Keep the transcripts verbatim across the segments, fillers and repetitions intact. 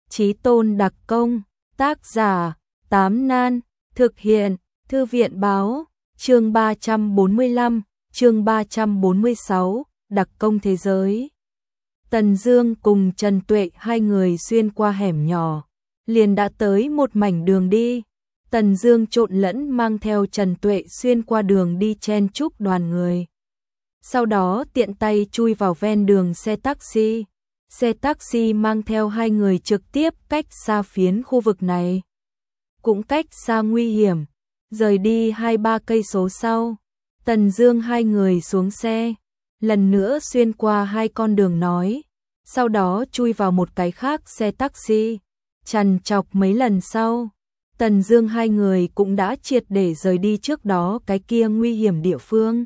Chí Tôn đặc công, tác giả, Tám Nan, thực hiện, Thư viện báo, chương ba trăm bốn mươi lăm, chương ba trăm bốn mươi sáu, đặc công thế giới. Tần Dương cùng Trần Tuệ hai người xuyên qua hẻm nhỏ, liền đã tới một mảnh đường đi. Tần Dương trộn lẫn mang theo Trần Tuệ xuyên qua đường đi chen chúc đoàn người. Sau đó tiện tay chui vào ven đường xe taxi. Xe taxi mang theo hai người trực tiếp cách xa phiến khu vực này. Cũng cách xa nguy hiểm, rời đi hai ba cây số sau, Tần Dương hai người xuống xe, lần nữa xuyên qua hai con đường nói, sau đó chui vào một cái khác xe taxi, trằn trọc mấy lần sau, Tần Dương hai người cũng đã triệt để rời đi trước đó cái kia nguy hiểm địa phương.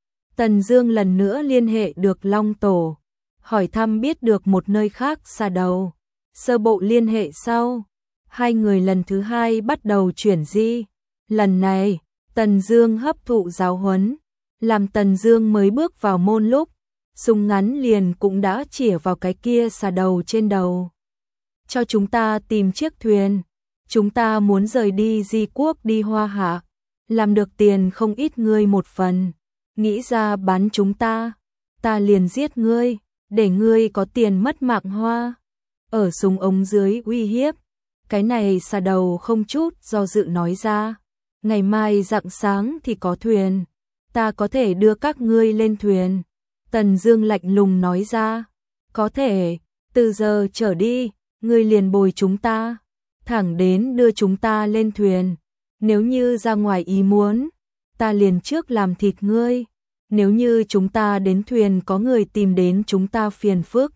Tần Dương lần nữa liên hệ được Long Tổ, hỏi thăm biết được một nơi khác xa đầu. Sơ bộ liên hệ sau, hai người lần thứ hai bắt đầu chuyển di. Lần này, Tần Dương hấp thụ giáo huấn, làm Tần Dương mới bước vào môn lúc, súng ngắn liền cũng đã chĩa vào cái kia xà đầu trên đầu. Cho chúng ta tìm chiếc thuyền, chúng ta muốn rời đi Di Quốc đi Hoa Hạ, làm được tiền không ít ngươi một phần, nghĩ ra bán chúng ta, ta liền giết ngươi, để ngươi có tiền mất mạng hoa. Ở súng ống dưới uy hiếp, cái này xà đầu không chút do dự nói ra, ngày mai rạng sáng thì có thuyền, ta có thể đưa các ngươi lên thuyền. Tần Dương lạnh lùng nói ra, có thể, từ giờ trở đi, ngươi liền bồi chúng ta, thẳng đến đưa chúng ta lên thuyền, nếu như ra ngoài ý muốn, ta liền trước làm thịt ngươi, nếu như chúng ta đến thuyền có người tìm đến chúng ta phiền phức,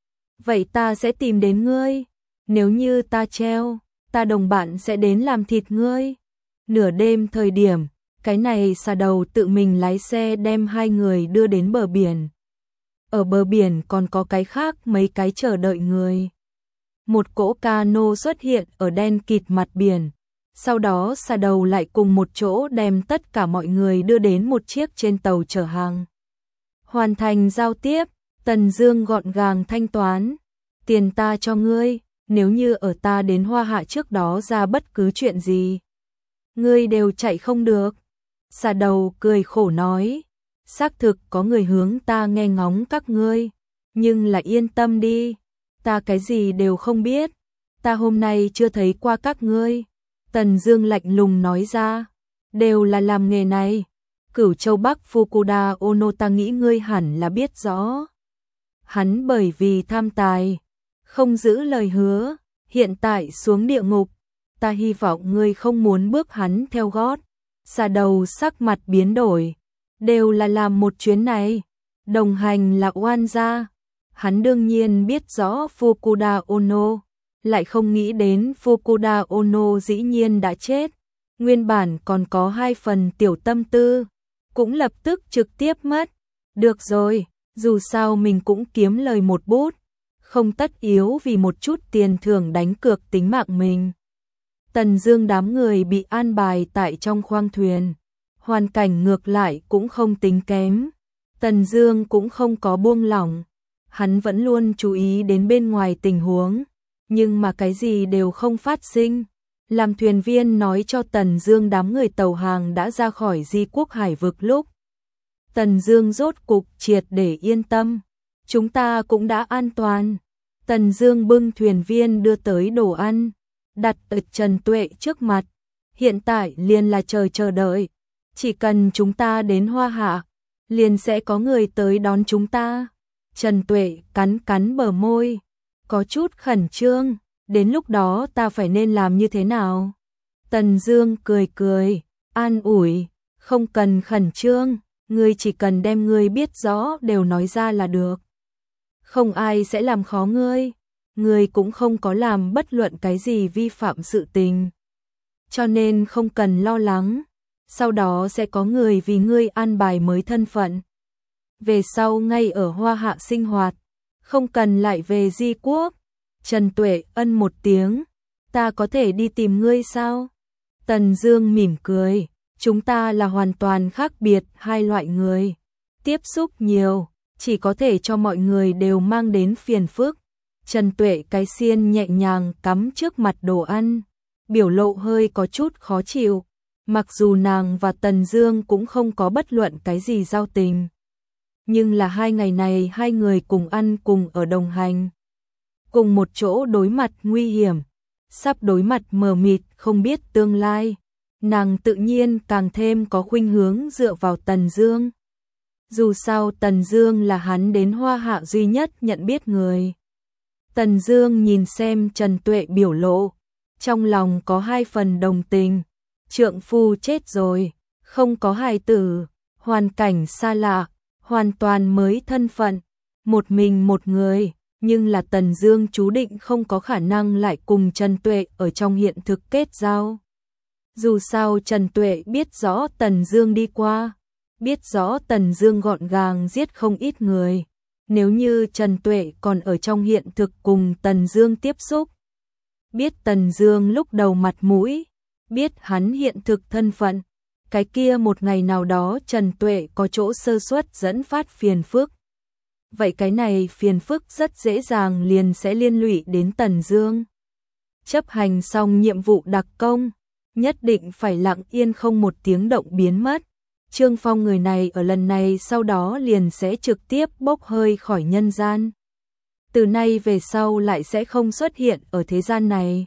vậy ta sẽ tìm đến ngươi, nếu như ta treo, ta đồng bạn sẽ đến làm thịt ngươi. Nửa đêm thời điểm, cái này xà đầu tự mình lái xe đem hai người đưa đến bờ biển. Ở bờ biển còn có cái khác mấy cái chờ đợi người. Một cỗ cano xuất hiện ở đen kịt mặt biển, sau đó xà đầu lại cùng một chỗ đem tất cả mọi người đưa đến một chiếc trên tàu chở hàng. Hoàn thành giao tiếp, Tần Dương gọn gàng thanh toán, tiền ta cho ngươi, nếu như ở ta đến Hoa Hạ trước đó ra bất cứ chuyện gì, ngươi đều chạy không được. Xà đầu cười khổ nói, xác thực có người hướng ta nghe ngóng các ngươi, nhưng là yên tâm đi, ta cái gì đều không biết, ta hôm nay chưa thấy qua các ngươi. Tần Dương lạnh lùng nói ra, đều là làm nghề này, Cửu Châu Bắc Fukuda Ono ta nghĩ ngươi hẳn là biết rõ. Hắn bởi vì tham tài, không giữ lời hứa, hiện tại xuống địa ngục, ta hy vọng ngươi không muốn bước hắn theo gót. Xà đầu sắc mặt biến đổi, đều là làm một chuyến này, đồng hành là oan gia. Hắn đương nhiên biết rõ Fukuda Ono, lại không nghĩ đến Fukuda Ono dĩ nhiên đã chết, nguyên bản còn có hai phần tiểu tâm tư, cũng lập tức trực tiếp mất. Được rồi, dù sao mình cũng kiếm lời một bút, không tất yếu vì một chút tiền thưởng đánh cược tính mạng mình. Tần Dương đám người bị an bài tại trong khoang thuyền, hoàn cảnh ngược lại cũng không tính kém. Tần Dương cũng không có buông lỏng, hắn vẫn luôn chú ý đến bên ngoài tình huống, nhưng mà cái gì đều không phát sinh. Làm thuyền viên nói cho Tần Dương đám người tàu hàng đã ra khỏi Di Quốc hải vực lúc, Tần Dương rốt cục triệt để yên tâm, chúng ta cũng đã an toàn. Tần Dương bưng thuyền viên đưa tới đồ ăn, đặt ở Trần Tuệ trước mặt, hiện tại liền là chờ chờ đợi, chỉ cần chúng ta đến Hoa Hạ, liền sẽ có người tới đón chúng ta. Trần Tuệ cắn cắn bờ môi, có chút khẩn trương, đến lúc đó ta phải nên làm như thế nào? Tần Dương cười cười, an ủi, không cần khẩn trương, ngươi chỉ cần đem ngươi biết rõ đều nói ra là được. Không ai sẽ làm khó ngươi, ngươi cũng không có làm bất luận cái gì vi phạm sự tình, cho nên không cần lo lắng, sau đó sẽ có người vì ngươi an bài mới thân phận. Về sau ngay ở Hoa Hạ sinh hoạt, không cần lại về Di Quốc. Trần Tuệ ân một tiếng, ta có thể đi tìm ngươi sao? Tần Dương mỉm cười, chúng ta là hoàn toàn khác biệt hai loại người, tiếp xúc nhiều, chỉ có thể cho mọi người đều mang đến phiền phức. Trần Tuệ cái xiên nhẹ nhàng cắm trước mặt đồ ăn, biểu lộ hơi có chút khó chịu, mặc dù nàng và Tần Dương cũng không có bất luận cái gì giao tình. Nhưng là hai ngày này hai người cùng ăn cùng ở đồng hành, cùng một chỗ đối mặt nguy hiểm, sắp đối mặt mờ mịt không biết tương lai, nàng tự nhiên càng thêm có khuynh hướng dựa vào Tần Dương. Dù sao Tần Dương là hắn đến Hoa Hạ duy nhất nhận biết người. Tần Dương nhìn xem Trần Tuệ biểu lộ, trong lòng có hai phần đồng tình. Trượng phu chết rồi, không có hài tử, hoàn cảnh xa lạ, hoàn toàn mới thân phận, một mình một người, nhưng là Tần Dương chú định không có khả năng lại cùng Trần Tuệ ở trong hiện thực kết giao. Dù sao Trần Tuệ biết rõ Tần Dương đi qua, biết rõ Tần Dương gọn gàng giết không ít người. Nếu như Trần Tuệ còn ở trong hiện thực cùng Tần Dương tiếp xúc, biết Tần Dương lúc đầu mặt mũi, biết hắn hiện thực thân phận, cái kia một ngày nào đó Trần Tuệ có chỗ sơ suất dẫn phát phiền phức. Vậy cái này phiền phức rất dễ dàng liền sẽ liên lụy đến Tần Dương. Chấp hành xong nhiệm vụ đặc công, nhất định phải lặng yên không một tiếng động biến mất. Trương Phong người này ở lần này sau đó liền sẽ trực tiếp bốc hơi khỏi nhân gian. Từ nay về sau lại sẽ không xuất hiện ở thế gian này.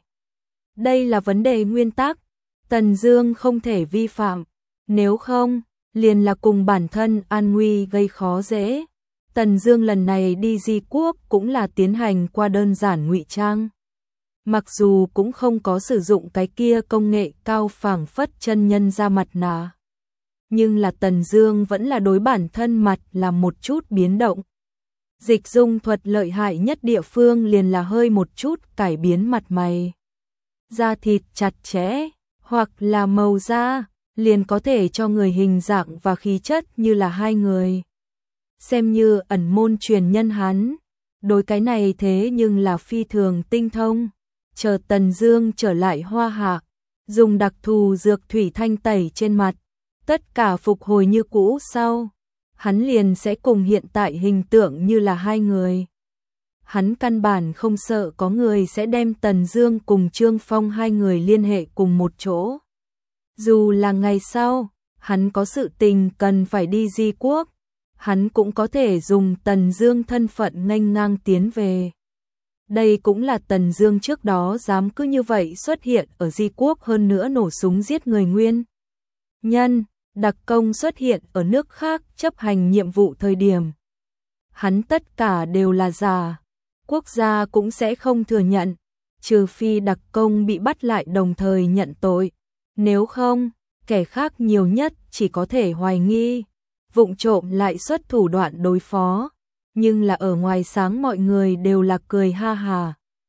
Đây là vấn đề nguyên tắc, Tần Dương không thể vi phạm, nếu không, liền là cùng bản thân an nguy gây khó dễ. Tần Dương lần này đi Di Quốc cũng là tiến hành qua đơn giản ngụy trang. Mặc dù cũng không có sử dụng cái kia công nghệ cao phảng phất chân nhân ra mặt nạ, nhưng là Tần Dương vẫn là đối bản thân mặt là một chút biến động. Dịch dung thuật lợi hại nhất địa phương liền là hơi một chút cải biến mặt mày. Da thịt chặt chẽ, hoặc là màu da, liền có thể cho người hình dạng và khí chất như là hai người. Xem như ẩn môn truyền nhân hắn, đối cái này thế nhưng là phi thường tinh thông. Chờ Tần Dương trở lại Hoa Hạ, dùng đặc thù dược thủy thanh tẩy trên mặt, tất cả phục hồi như cũ sau, hắn liền sẽ cùng hiện tại hình tượng như là hai người. Hắn căn bản không sợ có người sẽ đem Tần Dương cùng Trương Phong hai người liên hệ cùng một chỗ. Dù là ngày sau, hắn có sự tình cần phải đi Di Quốc, hắn cũng có thể dùng Tần Dương thân phận nghênh ngang tiến về. Đây cũng là Tần Dương trước đó dám cứ như vậy xuất hiện ở Di Quốc, hơn nữa nổ súng giết người nguyên nhân, đặc công xuất hiện ở nước khác chấp hành nhiệm vụ thời điểm. Hắn tất cả đều là giả, quốc gia cũng sẽ không thừa nhận, trừ phi đặc công bị bắt lại đồng thời nhận tội. Nếu không, kẻ khác nhiều nhất chỉ có thể hoài nghi, vụng trộm lại xuất thủ đoạn đối phó. Nhưng là ở ngoài sáng mọi người đều là cười ha hà.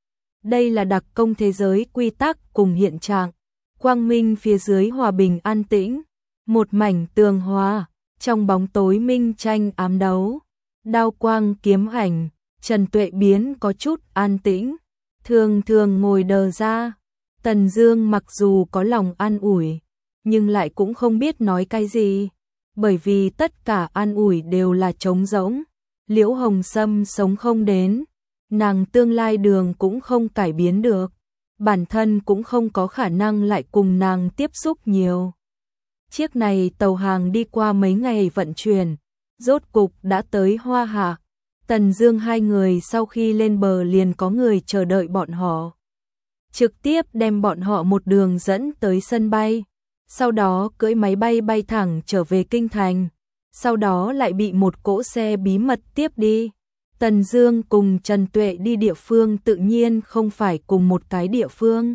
Đây là đặc công thế giới quy tắc cùng hiện trạng. Quang minh phía dưới hòa bình an tĩnh, một mảnh tường hòa, trong bóng tối minh tranh ám đấu. Đao quang kiếm ảnh, Trần Tuệ biến có chút an tĩnh, thường thường ngồi đờ ra. Tần Dương mặc dù có lòng an ủi, nhưng lại cũng không biết nói cái gì, bởi vì tất cả an ủi đều là trống rỗng. Liễu Hồng Sâm sống không đến, nàng tương lai đường cũng không cải biến được, bản thân cũng không có khả năng lại cùng nàng tiếp xúc nhiều. Chiếc này tàu hàng đi qua mấy ngày vận chuyển, rốt cục đã tới Hoa Hạ. Tần Dương hai người sau khi lên bờ liền có người chờ đợi bọn họ, trực tiếp đem bọn họ một đường dẫn tới sân bay, sau đó cưỡi máy bay bay thẳng trở về kinh thành. Sau đó lại bị một cỗ xe bí mật tiếp đi. Tần Dương cùng Trần Tuệ đi địa phương tự nhiên không phải cùng một cái địa phương.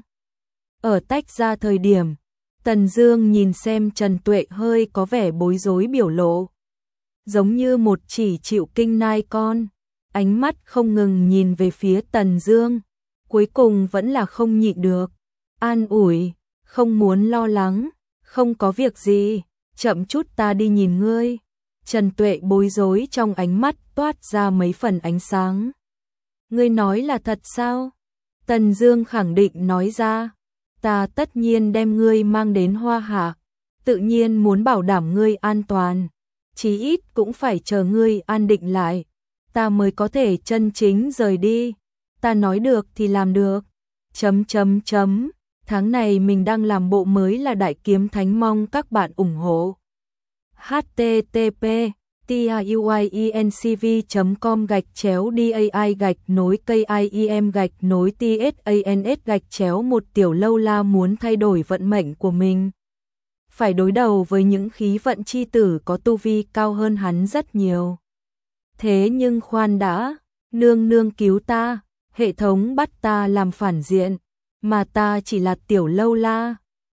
Ở tách ra thời điểm, Tần Dương nhìn xem Trần Tuệ hơi có vẻ bối rối biểu lộ, giống như một chỉ chịu kinh nai con, ánh mắt không ngừng nhìn về phía Tần Dương, cuối cùng vẫn là không nhịn được, an ủi, không muốn lo lắng, không có việc gì, chậm chút ta đi nhìn ngươi. Trần Tuệ bối rối trong ánh mắt toát ra mấy phần ánh sáng. Ngươi nói là thật sao? Tần Dương khẳng định nói ra, ta tất nhiên đem ngươi mang đến Hoa Hạ, tự nhiên muốn bảo đảm ngươi an toàn, chí ít cũng phải chờ ngươi an định lại, ta mới có thể chân chính rời đi. ta nói được thì làm được. Chấm chấm chấm, tháng này mình đang làm bộ mới là Đại Kiếm Thánh, mong các bạn ủng hộ. h t t p tuyencv chấm com gạch chéo dai gạch nối kim gạch nối tsans gạch chéo một Tiểu Lâu La muốn thay đổi vận mệnh của mình. Phải đối đầu với những khí vận chi tử có tu vi cao hơn hắn rất nhiều. Thế nhưng khoan đã, nương nương cứu ta, hệ thống bắt ta làm phản diện, mà ta chỉ là Tiểu Lâu La.